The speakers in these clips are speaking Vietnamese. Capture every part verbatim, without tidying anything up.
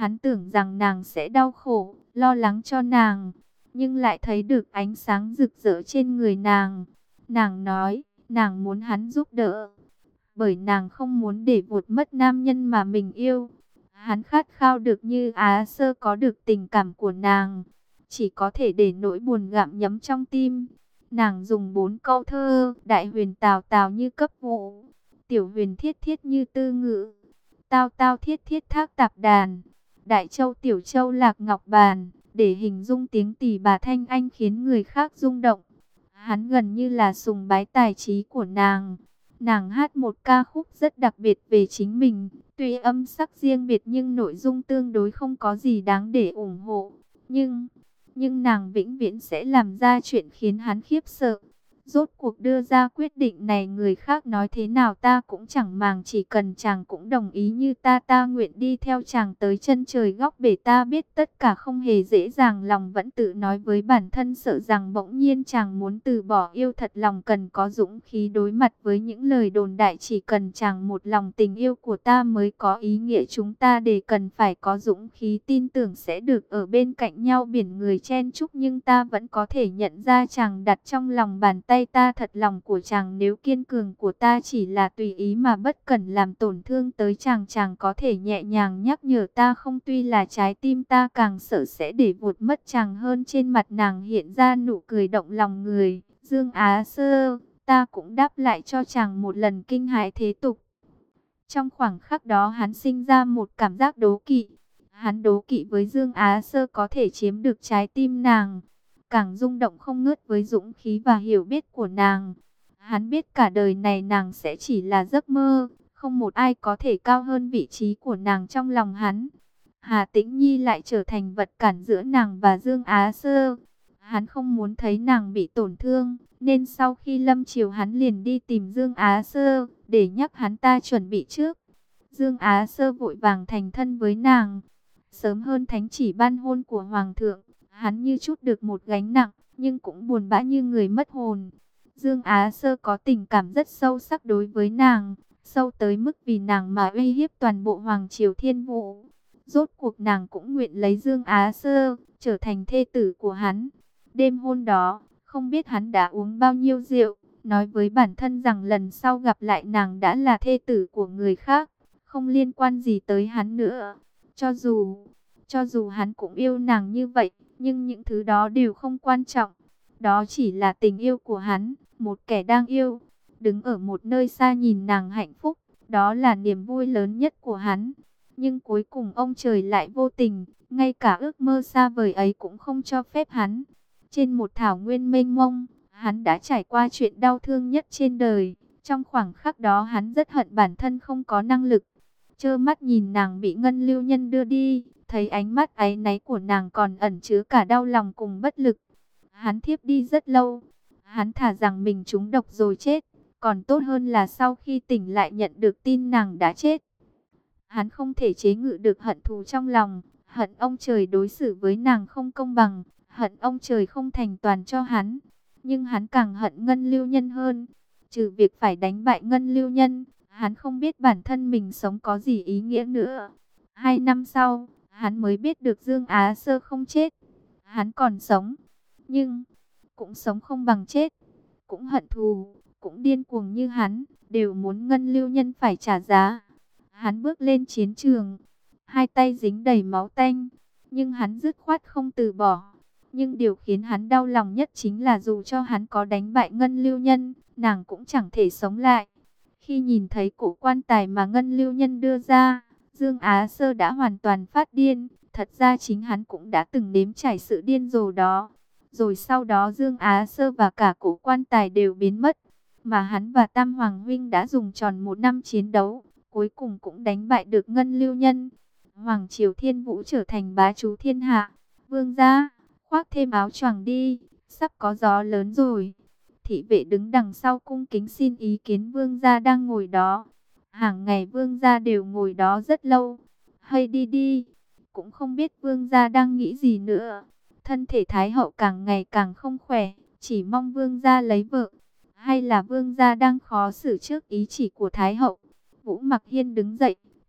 Hắn tưởng rằng nàng sẽ đau khổ, lo lắng cho nàng, nhưng lại thấy được ánh sáng rực rỡ trên người nàng. Nàng nói, nàng muốn hắn giúp đỡ, bởi nàng không muốn để vụt mất nam nhân mà mình yêu. Hắn khát khao được như Á Sơ có được tình cảm của nàng, chỉ có thể để nỗi buồn gặm nhấm trong tim. Nàng dùng bốn câu thơ: đại huyền tào tào như cấp vũ, tiểu huyền thiết thiết như tư ngữ, tao tao thiết thiết thác tạp đàn, đại châu tiểu châu lạc ngọc bàn, để hình dung tiếng tỳ bà thanh anh khiến người khác rung động. Hắn gần như là sùng bái tài trí của nàng. Nàng hát một ca khúc rất đặc biệt về chính mình, tuy âm sắc riêng biệt nhưng nội dung tương đối không có gì đáng để ủng hộ. Nhưng, nhưng nàng vĩnh viễn sẽ làm ra chuyện khiến hắn khiếp sợ. Rốt cuộc đưa ra quyết định này, người khác nói thế nào ta cũng chẳng màng, chỉ cần chàng cũng đồng ý như ta, ta nguyện đi theo chàng tới chân trời góc bể. Ta biết tất cả không hề dễ dàng, lòng vẫn tự nói với bản thân, sợ rằng bỗng nhiên chàng muốn từ bỏ yêu thật lòng, cần có dũng khí đối mặt với những lời đồn đại. Chỉ cần chàng một lòng, tình yêu của ta mới có ý nghĩa, chúng ta để cần phải có dũng khí tin tưởng sẽ được ở bên cạnh nhau. Biển người chen chúc nhưng ta vẫn có thể nhận ra chàng đặt trong lòng bàn tay ta thật lòng của chàng. Nếu kiên cường của ta chỉ là tùy ý mà bất cần làm tổn thương tới chàng, chàng có thể nhẹ nhàng nhắc nhở ta không? Tuy là trái tim ta càng sợ sẽ để vụt mất chàng hơn. Trên mặt nàng hiện ra nụ cười động lòng người. Dương Á Sơ, ta cũng đáp lại cho chàng một lần kinh hãi thế tục. Trong khoảnh khắc đó hắn sinh ra một cảm giác đố kỵ. Hắn đố kỵ với Dương Á Sơ có thể chiếm được trái tim nàng, càng rung động không ngớt với dũng khí và hiểu biết của nàng. Hắn biết cả đời này nàng sẽ chỉ là giấc mơ, không một ai có thể cao hơn vị trí của nàng trong lòng hắn. Hà Tĩnh Nhi lại trở thành vật cản giữa nàng và Dương Á Sơ. Hắn không muốn thấy nàng bị tổn thương, nên sau khi lâm chiều hắn liền đi tìm Dương Á Sơ, để nhắc hắn ta chuẩn bị trước. Dương Á Sơ vội vàng thành thân với nàng, sớm hơn thánh chỉ ban hôn của Hoàng thượng. Hắn như chút được một gánh nặng, nhưng cũng buồn bã như người mất hồn. Dương Á Sơ có tình cảm rất sâu sắc đối với nàng, sâu tới mức vì nàng mà uy hiếp toàn bộ Hoàng triều Thiên Vũ. Rốt cuộc nàng cũng nguyện lấy Dương Á Sơ, trở thành thê tử của hắn. Đêm hôm đó, không biết hắn đã uống bao nhiêu rượu, nói với bản thân rằng lần sau gặp lại nàng đã là thê tử của người khác, không liên quan gì tới hắn nữa. Cho dù, cho dù hắn cũng yêu nàng như vậy, nhưng những thứ đó đều không quan trọng. Đó chỉ là tình yêu của hắn, một kẻ đang yêu, đứng ở một nơi xa nhìn nàng hạnh phúc, đó là niềm vui lớn nhất của hắn. Nhưng cuối cùng ông trời lại vô tình, ngay cả ước mơ xa vời ấy cũng không cho phép hắn. Trên một thảo nguyên mênh mông, hắn đã trải qua chuyện đau thương nhất trên đời. Trong khoảnh khắc đó hắn rất hận bản thân không có năng lực. Trơ mắt nhìn nàng bị Ngân Lưu Nhân đưa đi, thấy ánh mắt áy náy của nàng còn ẩn chứa cả đau lòng cùng bất lực. Hắn thiếp đi rất lâu. Hắn thả rằng mình trúng độc rồi chết, còn tốt hơn là sau khi tỉnh lại nhận được tin nàng đã chết. Hắn không thể chế ngự được hận thù trong lòng, hận ông trời đối xử với nàng không công bằng, hận ông trời không thành toàn cho hắn. Nhưng hắn càng hận Ngân Lưu Nhân hơn. Trừ việc phải đánh bại Ngân Lưu Nhân, hắn không biết bản thân mình sống có gì ý nghĩa nữa. Hai năm sau, hắn mới biết được Dương Á Sơ không chết. Hắn còn sống, nhưng cũng sống không bằng chết. Cũng hận thù, cũng điên cuồng như hắn, đều muốn Ngân Lưu Nhân phải trả giá. Hắn bước lên chiến trường, hai tay dính đầy máu tanh, nhưng hắn dứt khoát không từ bỏ. Nhưng điều khiến hắn đau lòng nhất chính là dù cho hắn có đánh bại Ngân Lưu Nhân, nàng cũng chẳng thể sống lại. Khi nhìn thấy cổ quan tài mà Ngân Lưu Nhân đưa ra, Dương Á Sơ đã hoàn toàn phát điên. Thật ra chính hắn cũng đã từng nếm trải sự điên rồ đó. Rồi sau đó Dương Á Sơ và cả cổ quan tài đều biến mất. Mà hắn và Tam Hoàng Huynh đã dùng tròn một năm chiến đấu, cuối cùng cũng đánh bại được Ngân Lưu Nhân. Hoàng triều Thiên Vũ trở thành bá chủ thiên hạ. Vương gia, khoác thêm áo choàng đi, sắp có gió lớn rồi. Thị vệ đứng đằng sau cung kính xin ý kiến vương gia đang ngồi đó. Hàng ngày vương gia đều ngồi đó rất lâu. Hay đi đi, cũng không biết vương gia đang nghĩ gì nữa. Thân thể thái hậu càng ngày càng không khỏe, chỉ mong vương gia lấy vợ. Hay là vương gia đang khó xử trước ý chỉ của thái hậu. Vũ Mặc Hiên đứng dậy,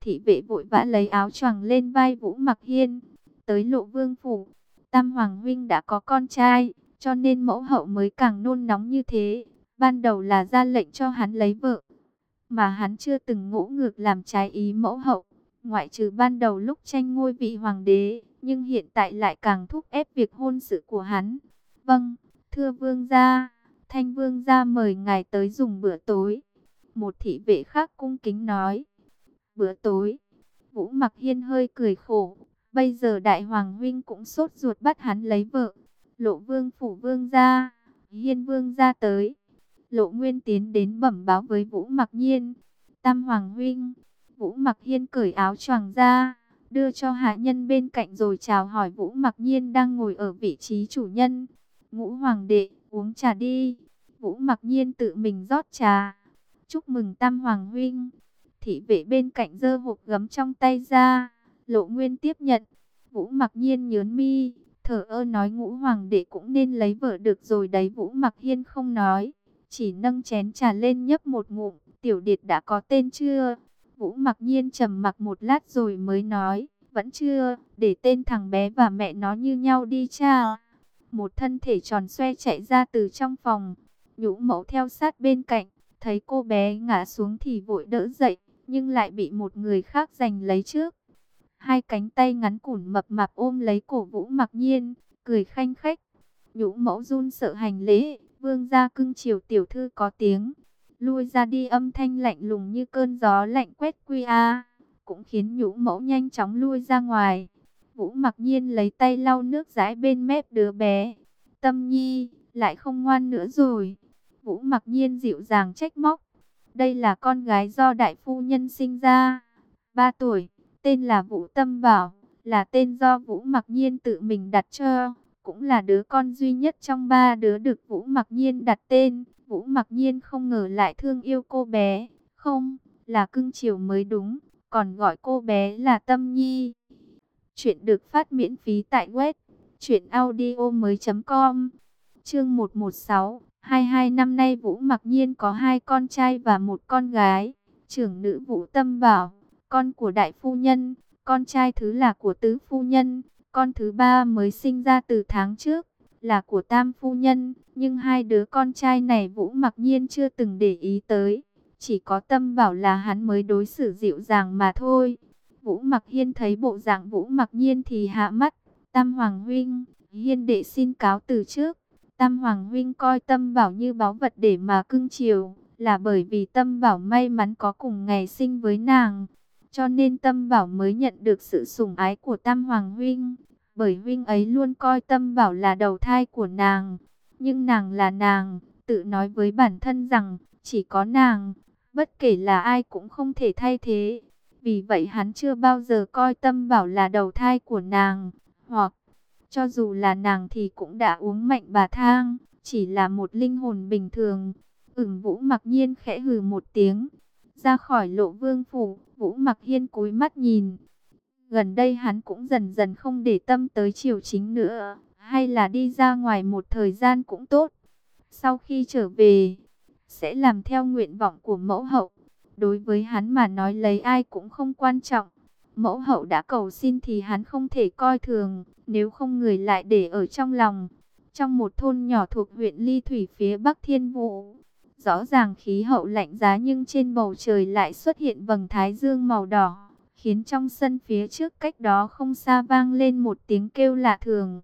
Thị vệ vội vã lấy áo choàng lên vai Vũ Mặc Hiên. Tới Lộ Vương phủ, Tam Hoàng huynh đã có con trai, cho nên mẫu hậu mới càng nôn nóng như thế. Ban đầu là ra lệnh cho hắn lấy vợ, mà hắn chưa từng ngỗ ngược làm trái ý mẫu hậu, ngoại trừ ban đầu lúc tranh ngôi vị hoàng đế, nhưng hiện tại lại càng thúc ép việc hôn sự của hắn. Vâng, thưa vương gia, Thanh vương gia mời ngài tới dùng bữa tối. Một thị vệ khác cung kính nói. Bữa tối? Vũ Mặc Hiên hơi cười khổ. Bây giờ đại hoàng huynh cũng sốt ruột bắt hắn lấy vợ. Lộ vương phủ vương gia, Hiên vương gia tới. Lộ Nguyên tiến đến bẩm báo với Vũ Mặc Nhiên. Tam hoàng huynh. Vũ Mặc Hiên cởi áo choàng ra, đưa cho hạ nhân bên cạnh rồi chào hỏi Vũ Mặc Nhiên đang ngồi ở vị trí chủ nhân. Ngũ hoàng đệ, uống trà đi. Vũ Mặc Nhiên tự mình rót trà. Chúc mừng Tam hoàng huynh. Thị vệ bên cạnh giơ hộp gấm trong tay ra. Lộ Nguyên tiếp nhận. Vũ Mặc Nhiên nhớn mi, thở ơ nói ngũ hoàng đệ cũng nên lấy vợ được rồi đấy. Vũ Mặc Hiên không nói, chỉ nâng chén trà lên nhấp một ngụm. Tiểu Điệt đã có tên chưa? Vũ Mặc Nhiên trầm mặc một lát rồi mới nói, vẫn chưa, để tên thằng bé và mẹ nó như nhau đi cha. Một thân thể tròn xoe chạy ra từ trong phòng. Nhũ mẫu theo sát bên cạnh, thấy cô bé ngã xuống thì vội đỡ dậy, nhưng lại bị một người khác giành lấy trước. Hai cánh tay ngắn cũn mập mạp ôm lấy cổ Vũ Mặc Nhiên, cười khanh khách. Nhũ mẫu run sợ hành lễ, vương gia cưng chiều tiểu thư có tiếng. Lui ra đi, âm thanh lạnh lùng như cơn gió lạnh quét quy a, cũng khiến nhũ mẫu nhanh chóng lui ra ngoài. Vũ Mặc Nhiên lấy tay lau nước dãi bên mép đứa bé. Tâm Nhi, lại không ngoan nữa rồi. Vũ Mặc Nhiên dịu dàng trách móc. Đây là con gái do đại phu nhân sinh ra, ba tuổi, tên là Vũ Tâm Bảo, là tên do Vũ Mặc Nhiên tự mình đặt cho, cũng là đứa con duy nhất trong ba đứa được Vũ Mặc Nhiên đặt tên. Vũ Mặc Nhiên không ngờ lại thương yêu cô bé, không, là cưng chiều mới đúng, còn gọi cô bé là Tâm Nhi. Chuyện được phát miễn phí tại web truyện audio mới chấm com. Chương một trăm mười sáu, hai mươi hai năm nay Vũ Mặc Nhiên có hai con trai và một con gái. Trưởng nữ Vũ Tâm Bảo, con của đại phu nhân, con trai thứ là của tứ phu nhân, con thứ ba mới sinh ra từ tháng trước, là của tam phu nhân. Nhưng hai đứa con trai này Vũ Mặc Nhiên chưa từng để ý tới, chỉ có Tâm Bảo là hắn mới đối xử dịu dàng mà thôi. Vũ Mặc Hiên thấy bộ dạng Vũ Mặc Nhiên thì hạ mắt. Tam hoàng huynh, Hiên đệ xin cáo từ trước. Tam hoàng huynh coi Tâm Bảo như báu vật để mà cưng chiều, là bởi vì Tâm Bảo may mắn có cùng ngày sinh với nàng, cho nên Tâm Bảo mới nhận được sự sủng ái của Tam hoàng huynh. Bởi huynh ấy luôn coi Tâm Bảo là đầu thai của nàng, nhưng nàng là nàng, tự nói với bản thân rằng chỉ có nàng, bất kể là ai cũng không thể thay thế. Vì vậy hắn chưa bao giờ coi Tâm Bảo là đầu thai của nàng, hoặc cho dù là nàng thì cũng đã uống mạnh bà thang, chỉ là một linh hồn bình thường. Ừm. Vũ Mặc Nhiên khẽ hừ một tiếng, ra khỏi Lộ Vương phủ. Vũ Mặc Hiên cúi mắt nhìn. Gần đây hắn cũng dần dần không để tâm tới triều chính nữa, hay là đi ra ngoài một thời gian cũng tốt. Sau khi trở về, sẽ làm theo nguyện vọng của mẫu hậu. Đối với hắn mà nói lấy ai cũng không quan trọng. Mẫu hậu đã cầu xin thì hắn không thể coi thường, nếu không người lại để ở trong lòng. Trong một thôn nhỏ thuộc huyện Ly Thủy phía Bắc Thiên Vũ, rõ ràng khí hậu lạnh giá nhưng trên bầu trời lại xuất hiện vầng thái dương màu đỏ, khiến trong sân phía trước cách đó không xa vang lên một tiếng kêu lạ thường.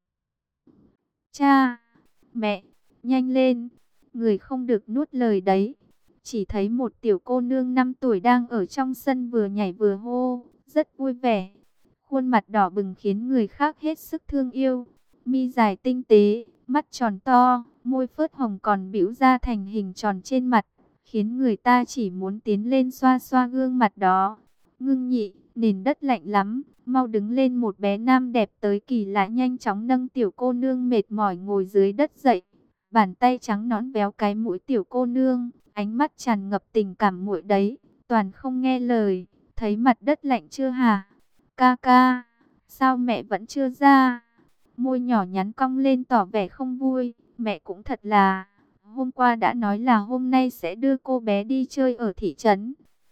Cha! Mẹ! Nhanh lên! Người không được nuốt lời đấy. Chỉ thấy một tiểu cô nương năm tuổi đang ở trong sân vừa nhảy vừa hô, rất vui vẻ. Khuôn mặt đỏ bừng khiến người khác hết sức thương yêu. Mi dài tinh tế, mắt tròn to, môi phớt hồng còn bĩu ra thành hình tròn trên mặt, khiến người ta chỉ muốn tiến lên xoa xoa gương mặt đó. Ngưng Nhị, nền đất lạnh lắm, mau đứng lên. Một bé nam đẹp tới kỳ lạ nhanh chóng nâng tiểu cô nương mệt mỏi ngồi dưới đất dậy. Bàn tay trắng nõn véo cái mũi tiểu cô nương, ánh mắt tràn ngập tình cảm muội đấy, toàn không nghe lời. Thấy mặt đất lạnh chưa hả? Ca ca, sao mẹ vẫn chưa ra? Môi nhỏ nhắn cong lên tỏ vẻ không vui. Mẹ cũng thật là, hôm qua đã nói là hôm nay sẽ đưa cô bé đi chơi ở thị trấn.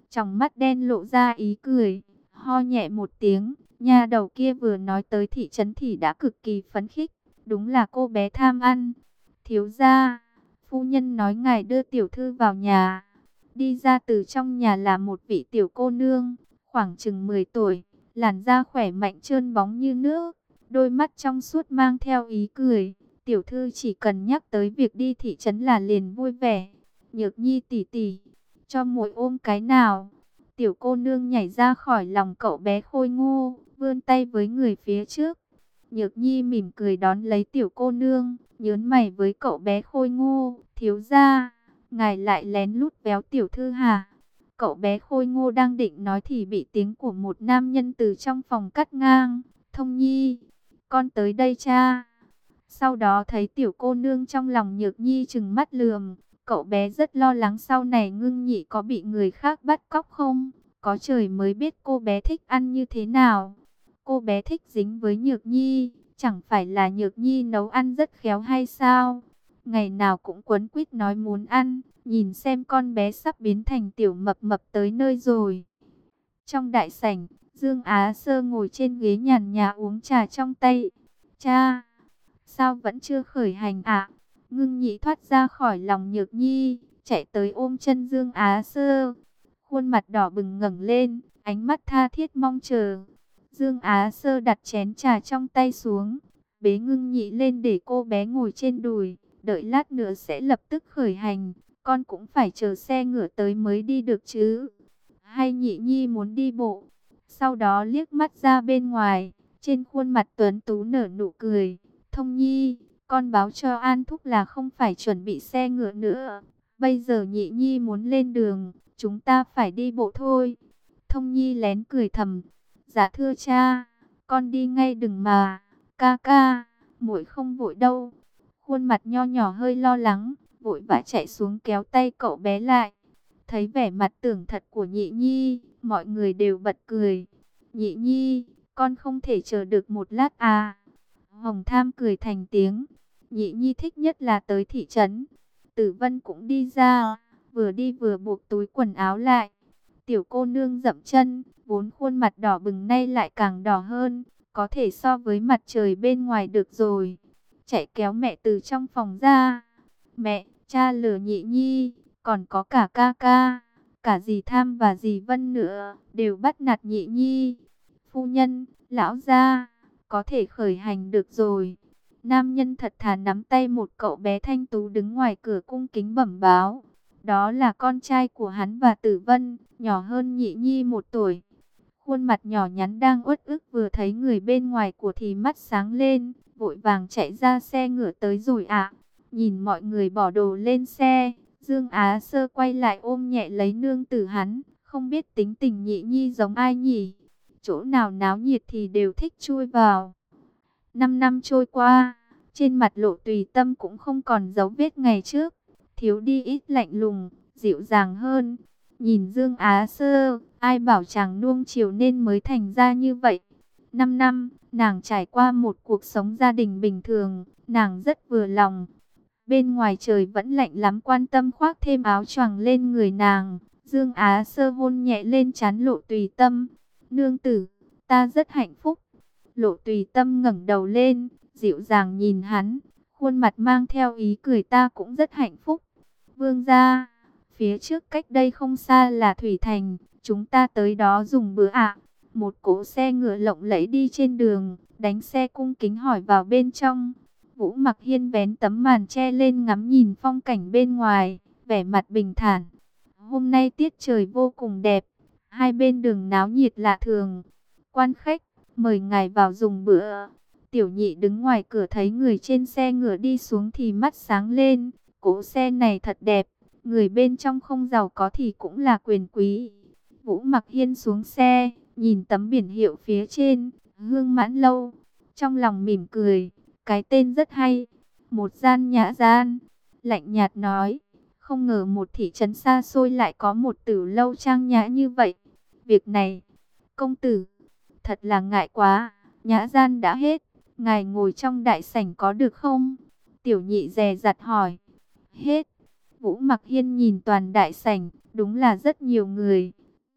Trong mắt đen lộ ra ý cười, ho nhẹ một tiếng. Nha đầu kia vừa nói tới thị trấn thì đã cực kỳ phấn khích. Đúng là cô bé tham ăn. Thiếu gia, phu nhân nói ngài đưa tiểu thư vào nhà. Đi ra từ trong nhà là một vị tiểu cô nương, khoảng chừng mười tuổi, làn da khỏe mạnh trơn bóng như nước, đôi mắt trong suốt mang theo ý cười. Tiểu thư chỉ cần nhắc tới việc đi thị trấn là liền vui vẻ. Nhược Nhi tỷ tỷ, cho muội ôm cái nào. Tiểu cô nương nhảy ra khỏi lòng cậu bé khôi ngô, vươn tay với người phía trước. Nhược Nhi mỉm cười đón lấy tiểu cô nương, nhớn mày với cậu bé khôi ngô. Thiếu gia, ngài lại lén lút véo tiểu thư hả? Cậu bé khôi ngô đang định nói thì bị tiếng của một nam nhân từ trong phòng cắt ngang. Thông Nhi, con tới đây cha. Sau đó thấy tiểu cô nương trong lòng Nhược Nhi trừng mắt lườm. Cậu bé rất lo lắng sau này Ngưng Nhị có bị người khác bắt cóc không? Có trời mới biết cô bé thích ăn như thế nào. Cô bé thích dính với Nhược Nhi, chẳng phải là Nhược Nhi nấu ăn rất khéo hay sao? Ngày nào cũng quấn quýt nói muốn ăn, nhìn xem con bé sắp biến thành tiểu mập mập tới nơi rồi. Trong đại sảnh, Dương Á Sơ ngồi trên ghế nhàn nhã uống trà trong tay. Cha, sao vẫn chưa khởi hành ạ? Ngưng Nhị thoát ra khỏi lòng Nhược Nhi, chạy tới ôm chân Dương Á Sơ. Khuôn mặt đỏ bừng ngẩng lên, ánh mắt tha thiết mong chờ. Dương Á Sơ đặt chén trà trong tay xuống, bế Ngưng Nhị lên để cô bé ngồi trên đùi, đợi lát nữa sẽ lập tức khởi hành, con cũng phải chờ xe ngựa tới mới đi được chứ. Hay Nhị Nhi muốn đi bộ? Sau đó liếc mắt ra bên ngoài, trên khuôn mặt tuấn tú nở nụ cười. Thông Nhi, con báo cho An Thúc là không phải chuẩn bị xe ngựa nữa. Bây giờ Nhị Nhi muốn lên đường, chúng ta phải đi bộ thôi. Thông Nhi lén cười thầm. Dạ thưa cha, con đi ngay đừng mà. Ca ca, muội không vội đâu. Khuôn mặt nho nhỏ hơi lo lắng, vội vã chạy xuống kéo tay cậu bé lại. Thấy vẻ mặt tưởng thật của Nhị Nhi, mọi người đều bật cười. Nhị Nhi, con không thể chờ được một lát à. Hồng Tham cười thành tiếng. Nhị Nhi thích nhất là tới thị trấn. Tử Vân cũng đi ra, vừa đi vừa buộc túi quần áo lại. Tiểu cô nương dậm chân, vốn khuôn mặt đỏ bừng nay lại càng đỏ hơn, có thể so với mặt trời bên ngoài được rồi. Chạy kéo mẹ từ trong phòng ra. Mẹ, cha lừa Nhị Nhi, còn có cả ca ca, cả dì Tham và dì Vân nữa, đều bắt nạt Nhị Nhi. Phu nhân, lão gia, có thể khởi hành được rồi. Nam nhân thật thà nắm tay một cậu bé thanh tú đứng ngoài cửa cung kính bẩm báo. Đó là con trai của hắn và Tử Vân, nhỏ hơn Nhị Nhi một tuổi. Khuôn mặt nhỏ nhắn đang uất ức vừa thấy người bên ngoài của thì mắt sáng lên, vội vàng chạy ra xe ngựa tới rồi ạ. Nhìn mọi người bỏ đồ lên xe, Dương Á Sơ quay lại ôm nhẹ lấy nương tử hắn, không biết tính tình Nhị Nhi giống ai nhỉ? Chỗ nào náo nhiệt thì đều thích chui vào. Năm năm trôi qua, trên mặt Lộ Tùy Tâm cũng không còn dấu vết ngày trước, thiếu đi ít lạnh lùng, dịu dàng hơn. Nhìn Dương Á Sơ, ai bảo chàng nuông chiều nên mới thành ra như vậy. Năm năm, nàng trải qua một cuộc sống gia đình bình thường, nàng rất vừa lòng. Bên ngoài trời vẫn lạnh lắm, quan tâm khoác thêm áo choàng lên người nàng. Dương Á Sơ hôn nhẹ lên trán Lộ Tùy Tâm. Nương tử, ta rất hạnh phúc. Lộ Tùy Tâm ngẩng đầu lên, dịu dàng nhìn hắn, khuôn mặt mang theo ý cười. Ta cũng rất hạnh phúc. Vương gia, phía trước cách đây không xa là Thủy Thành, chúng ta tới đó dùng bữa ạ. Một cỗ xe ngựa lộng lẫy đi trên đường, đánh xe cung kính hỏi vào bên trong. Vũ Mặc Hiên vén tấm màn che lên ngắm nhìn phong cảnh bên ngoài, vẻ mặt bình thản. Hôm nay tiết trời vô cùng đẹp, hai bên đường náo nhiệt lạ thường. Quan khách, mời ngài vào dùng bữa. Tiểu Nhị đứng ngoài cửa thấy người trên xe ngựa đi xuống thì mắt sáng lên. Cỗ xe này thật đẹp, người bên trong không giàu có thì cũng là quyền quý. Vũ Mặc Hiên xuống xe, nhìn tấm biển hiệu phía trên, Hương Mãn Lâu, trong lòng mỉm cười. Cái tên rất hay, một gian nhã gian. Lạnh nhạt nói, không ngờ một thị trấn xa xôi lại có một tử lâu trang nhã như vậy. Việc này, công tử, thật là ngại quá, nhã gian đã hết, ngài ngồi trong đại sảnh có được không? Tiểu Nhị dè dặt hỏi. Hết. Vũ Mặc Hiên nhìn toàn đại sảnh, đúng là rất nhiều người.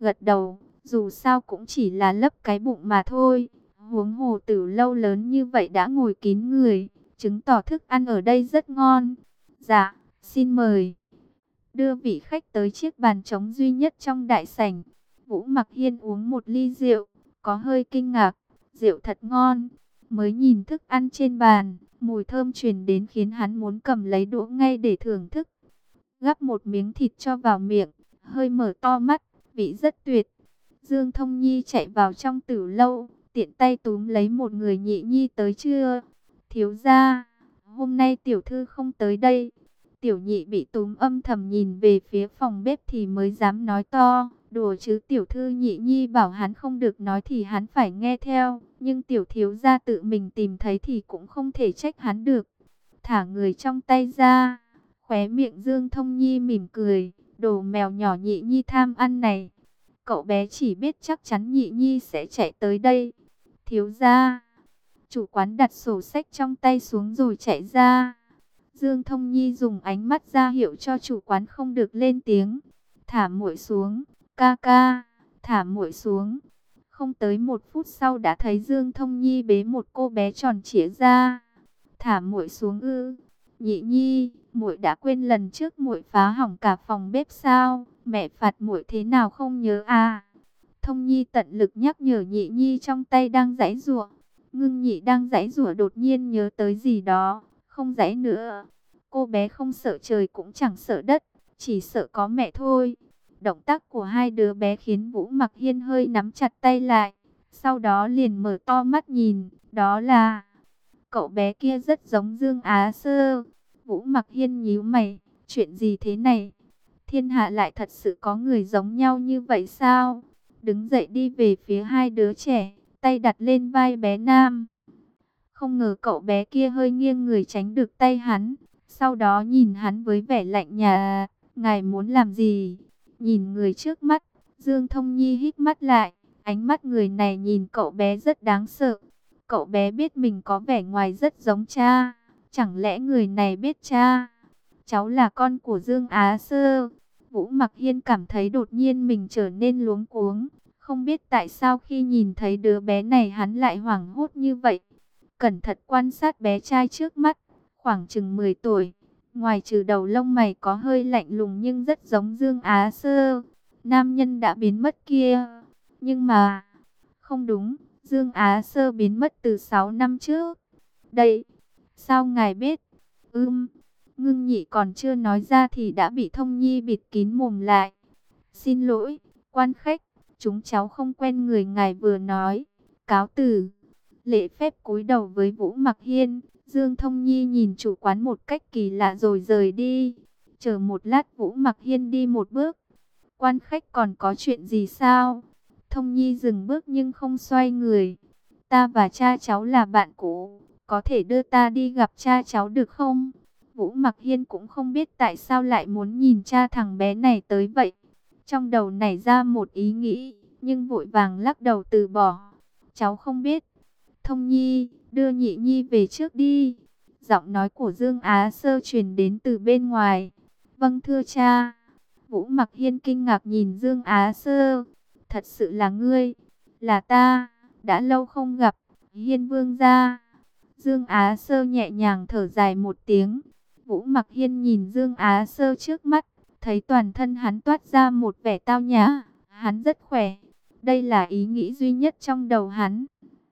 gật đầu, dù sao cũng chỉ là lấp cái bụng mà thôi. Huống hồ Tử Lâu lớn như vậy đã ngồi kín người, chứng tỏ thức ăn ở đây rất ngon. Dạ, xin mời. Đưa vị khách tới chiếc bàn trống duy nhất trong đại sảnh. Vũ Mặc Hiên uống một ly rượu, có hơi kinh ngạc, rượu thật ngon. Mới nhìn thức ăn trên bàn, mùi thơm truyền đến khiến hắn muốn cầm lấy đũa ngay để thưởng thức. Gắp một miếng thịt cho vào miệng, hơi mở to mắt, vị rất tuyệt. Dương Thông Nhi chạy vào trong Tử Lâu, tiện tay túm lấy một người nhị nhi tới chưa? Thiếu gia, hôm nay tiểu thư không tới đây. Tiểu nhị bị túm âm thầm nhìn về phía phòng bếp thì mới dám nói to. Đùa chứ, tiểu thư nhị nhi bảo hắn không được nói thì hắn phải nghe theo. Nhưng tiểu thiếu gia tự mình tìm thấy thì cũng không thể trách hắn được. Thả người trong tay ra, khóe miệng Dương Thông Nhi mỉm cười. Đồ mèo nhỏ nhị nhi tham ăn này. Cậu bé chỉ biết chắc chắn nhị nhi sẽ chạy tới đây. Thiếu gia. Chủ quán đặt sổ sách trong tay xuống rồi chạy ra. Dương Thông Nhi dùng ánh mắt ra hiệu cho chủ quán không được lên tiếng. Thả muội xuống, ca ca, thả muội xuống. Không tới một phút sau đã thấy Dương Thông Nhi bế một cô bé tròn trịa ra. Thả muội xuống ư? Nhị nhi, muội đã quên lần trước muội phá hỏng cả phòng bếp sao? Mẹ phạt muội thế nào không nhớ à? Thông Nhi tận lực nhắc nhở nhị nhi trong tay đang giãy giụa. Ngưng nhị đang giãy giụa đột nhiên nhớ tới gì đó, không giãy nữa. Cô bé không sợ trời cũng chẳng sợ đất, chỉ sợ có mẹ thôi. Động tác của hai đứa bé khiến Vũ Mặc Hiên hơi nắm chặt tay lại, sau đó liền mở to mắt nhìn, đó là cậu bé kia rất giống Dương Á Sơ. Vũ Mặc Hiên nhíu mày, chuyện gì thế này? Thiên hạ lại thật sự có người giống nhau như vậy sao? Đứng dậy đi về phía hai đứa trẻ, tay đặt lên vai bé Nam. Không ngờ cậu bé kia hơi nghiêng người tránh được tay hắn, sau đó nhìn hắn với vẻ lạnh nhạt. Ngài muốn làm gì? Nhìn người trước mắt, Dương Thông Nhi hít mắt lại, ánh mắt người này nhìn cậu bé rất đáng sợ. Cậu bé biết mình có vẻ ngoài rất giống cha, chẳng lẽ người này biết cha? Cháu là con của Dương Á Sơ. Vũ Mặc Hiên cảm thấy đột nhiên mình trở nên luống cuống, không biết tại sao khi nhìn thấy đứa bé này hắn lại hoảng hốt như vậy. Cẩn thận quan sát bé trai trước mắt, khoảng chừng mười tuổi, ngoài trừ đầu lông mày có hơi lạnh lùng nhưng rất giống Dương Á Sơ. Nam nhân đã biến mất kia, nhưng mà không đúng, Dương Á Sơ biến mất từ sáu năm trước. Đây, sao ngài biết? Ừm, Ngưng nhị còn chưa nói ra thì đã bị Thông Nhi bịt kín mồm lại. Xin lỗi, quan khách, chúng cháu không quen người ngài vừa nói. Cáo từ. Lễ phép cúi đầu với Vũ Mặc Hiên, Dương Thông Nhi nhìn chủ quán một cách kỳ lạ rồi rời đi. Chờ một lát Vũ Mặc Hiên đi một bước. Quan khách còn có chuyện gì sao? Thông Nhi dừng bước nhưng không xoay người. Ta và cha cháu là bạn cũ, có thể đưa ta đi gặp cha cháu được không? Vũ Mặc Hiên cũng không biết tại sao lại muốn nhìn cha thằng bé này tới vậy. Trong đầu nảy ra một ý nghĩ, nhưng vội vàng lắc đầu từ bỏ. Cháu không biết. Thông Nhi, đưa nhị nhi về trước đi. Giọng nói của Dương Á Sơ truyền đến từ bên ngoài. Vâng thưa cha. Vũ Mặc Hiên kinh ngạc nhìn Dương Á Sơ. Thật sự là ngươi, là ta, đã lâu không gặp, Hiên vương gia. Dương Á Sơ nhẹ nhàng thở dài một tiếng. Vũ Mặc Hiên nhìn Dương Á Sơ trước mắt, thấy toàn thân hắn toát ra một vẻ tao nhã, hắn rất khỏe. Đây là ý nghĩ duy nhất trong đầu hắn.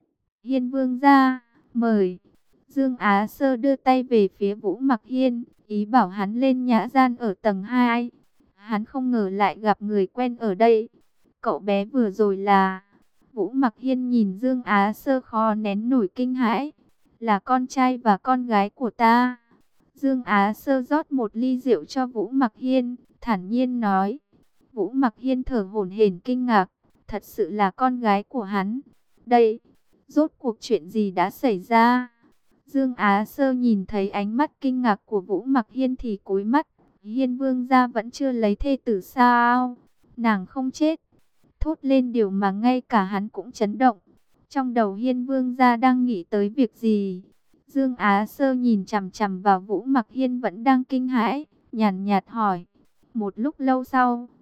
Hiên vương gia, mời. Dương Á Sơ đưa tay về phía Vũ Mặc Hiên, ý bảo hắn lên nhã gian ở tầng hai. Hắn không ngờ lại gặp người quen ở đây. Cậu bé vừa rồi là... Vũ Mặc Hiên nhìn Dương Á Sơ khó nén nổi kinh hãi. Là con trai và con gái của ta. Dương Á Sơ rót một ly rượu cho Vũ Mặc Hiên, thản nhiên nói. Vũ Mặc Hiên thở hổn hển kinh ngạc, thật sự là con gái của hắn. Đây, rốt cuộc chuyện gì đã xảy ra? Dương Á Sơ nhìn thấy ánh mắt kinh ngạc của Vũ Mặc Hiên thì cúi mắt. Hiên vương gia vẫn chưa lấy thê tử sao? Nàng không chết. Thốt lên điều mà ngay cả hắn cũng chấn động. Trong đầu Hiên vương gia đang nghĩ tới việc gì? Dương Á Sơ nhìn chằm chằm vào Vũ Mặc Hiên vẫn đang kinh hãi, nhàn nhạt hỏi. Một lúc lâu sau,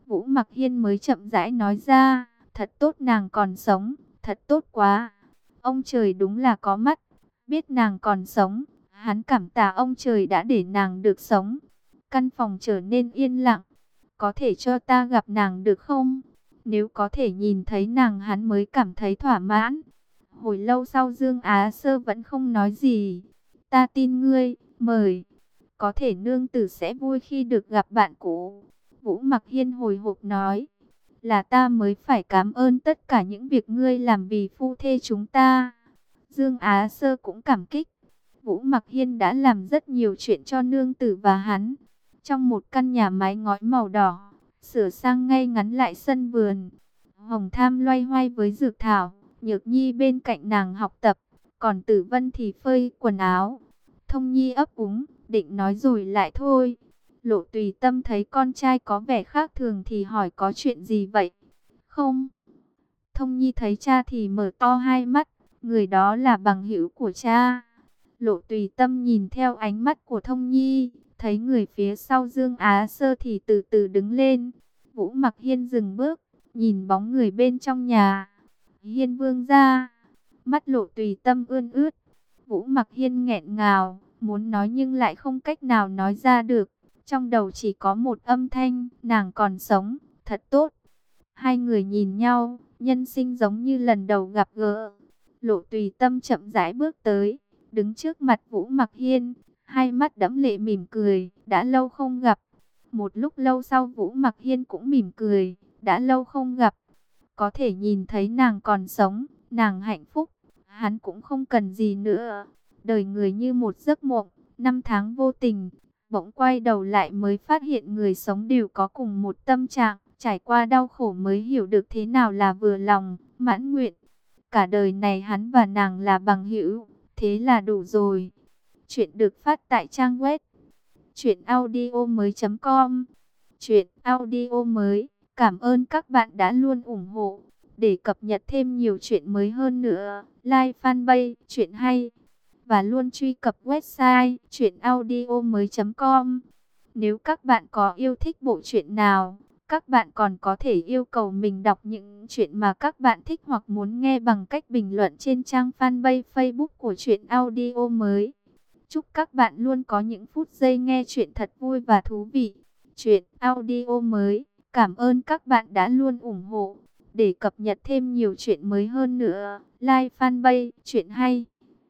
Vũ Mặc Hiên mới chậm rãi nói ra, thật tốt nàng còn sống, thật tốt quá. Ông trời đúng là có mắt, biết nàng còn sống, hắn cảm tạ ông trời đã để nàng được sống. Căn phòng trở nên yên lặng, có thể cho ta gặp nàng được không? Nếu có thể nhìn thấy nàng hắn mới cảm thấy thỏa mãn. Hồi lâu sau Dương Á Sơ vẫn không nói gì. Ta tin ngươi, mời. Có thể nương tử sẽ vui khi được gặp bạn cũ. Vũ Mặc Hiên hồi hộp nói. Là ta mới phải cảm ơn tất cả những việc ngươi làm vì phu thê chúng ta. Dương Á Sơ cũng cảm kích. Vũ Mặc Hiên đã làm rất nhiều chuyện cho nương tử và hắn. Trong một căn nhà mái ngói màu đỏ, sửa sang ngay ngắn lại sân vườn. Hồng Tham loay hoay với dược thảo, Nhược Nhi bên cạnh nàng học tập, còn Tử Vân thì phơi quần áo. Thông Nhi ấp úng, định nói rồi lại thôi. Lộ Tùy Tâm thấy con trai có vẻ khác thường thì hỏi có chuyện gì vậy? Không. Thông Nhi thấy cha thì mở to hai mắt, người đó là bằng hữu của cha. Lộ Tùy Tâm nhìn theo ánh mắt của Thông Nhi, thấy người phía sau Dương Á Sơ thì từ từ đứng lên. Vũ Mặc Hiên dừng bước, nhìn bóng người bên trong nhà. Hiên vương gia. Mắt Lộ Tùy Tâm ươn ướt. Vũ Mặc Hiên nghẹn ngào, muốn nói nhưng lại không cách nào nói ra được. Trong đầu chỉ có một âm thanh, nàng còn sống, thật tốt. Hai người nhìn nhau, nhân sinh giống như lần đầu gặp gỡ. Lộ Tùy Tâm chậm rãi bước tới, đứng trước mặt Vũ Mặc Hiên, hai mắt đẫm lệ mỉm cười, đã lâu không gặp. Một lúc lâu sau Vũ Mặc Hiên cũng mỉm cười, đã lâu không gặp. Có thể nhìn thấy nàng còn sống, nàng hạnh phúc, hắn cũng không cần gì nữa. Đời người như một giấc mộng, năm tháng vô tình, bỗng quay đầu lại mới phát hiện người sống đều có cùng một tâm trạng, trải qua đau khổ mới hiểu được thế nào là vừa lòng, mãn nguyện. Cả đời này hắn và nàng là bằng hữu, thế là đủ rồi. Chuyện được phát tại trang web truyện audio mới chấm com. Truyện audio mới. Cảm ơn các bạn đã luôn ủng hộ. Để cập nhật thêm nhiều chuyện mới hơn nữa, like fanpage Truyện Hay và luôn truy cập website truyện audio mới chấm com. Nếu các bạn có yêu thích bộ truyện nào, các bạn còn có thể yêu cầu mình đọc những chuyện mà các bạn thích hoặc muốn nghe bằng cách bình luận trên trang fanpage Facebook của Truyện Audio Mới. Chúc các bạn luôn có những phút giây nghe chuyện thật vui và thú vị. Truyện Audio Mới. Cảm ơn các bạn đã luôn ủng hộ. Để cập nhật thêm nhiều chuyện mới hơn nữa, like fanpage Truyện Hay.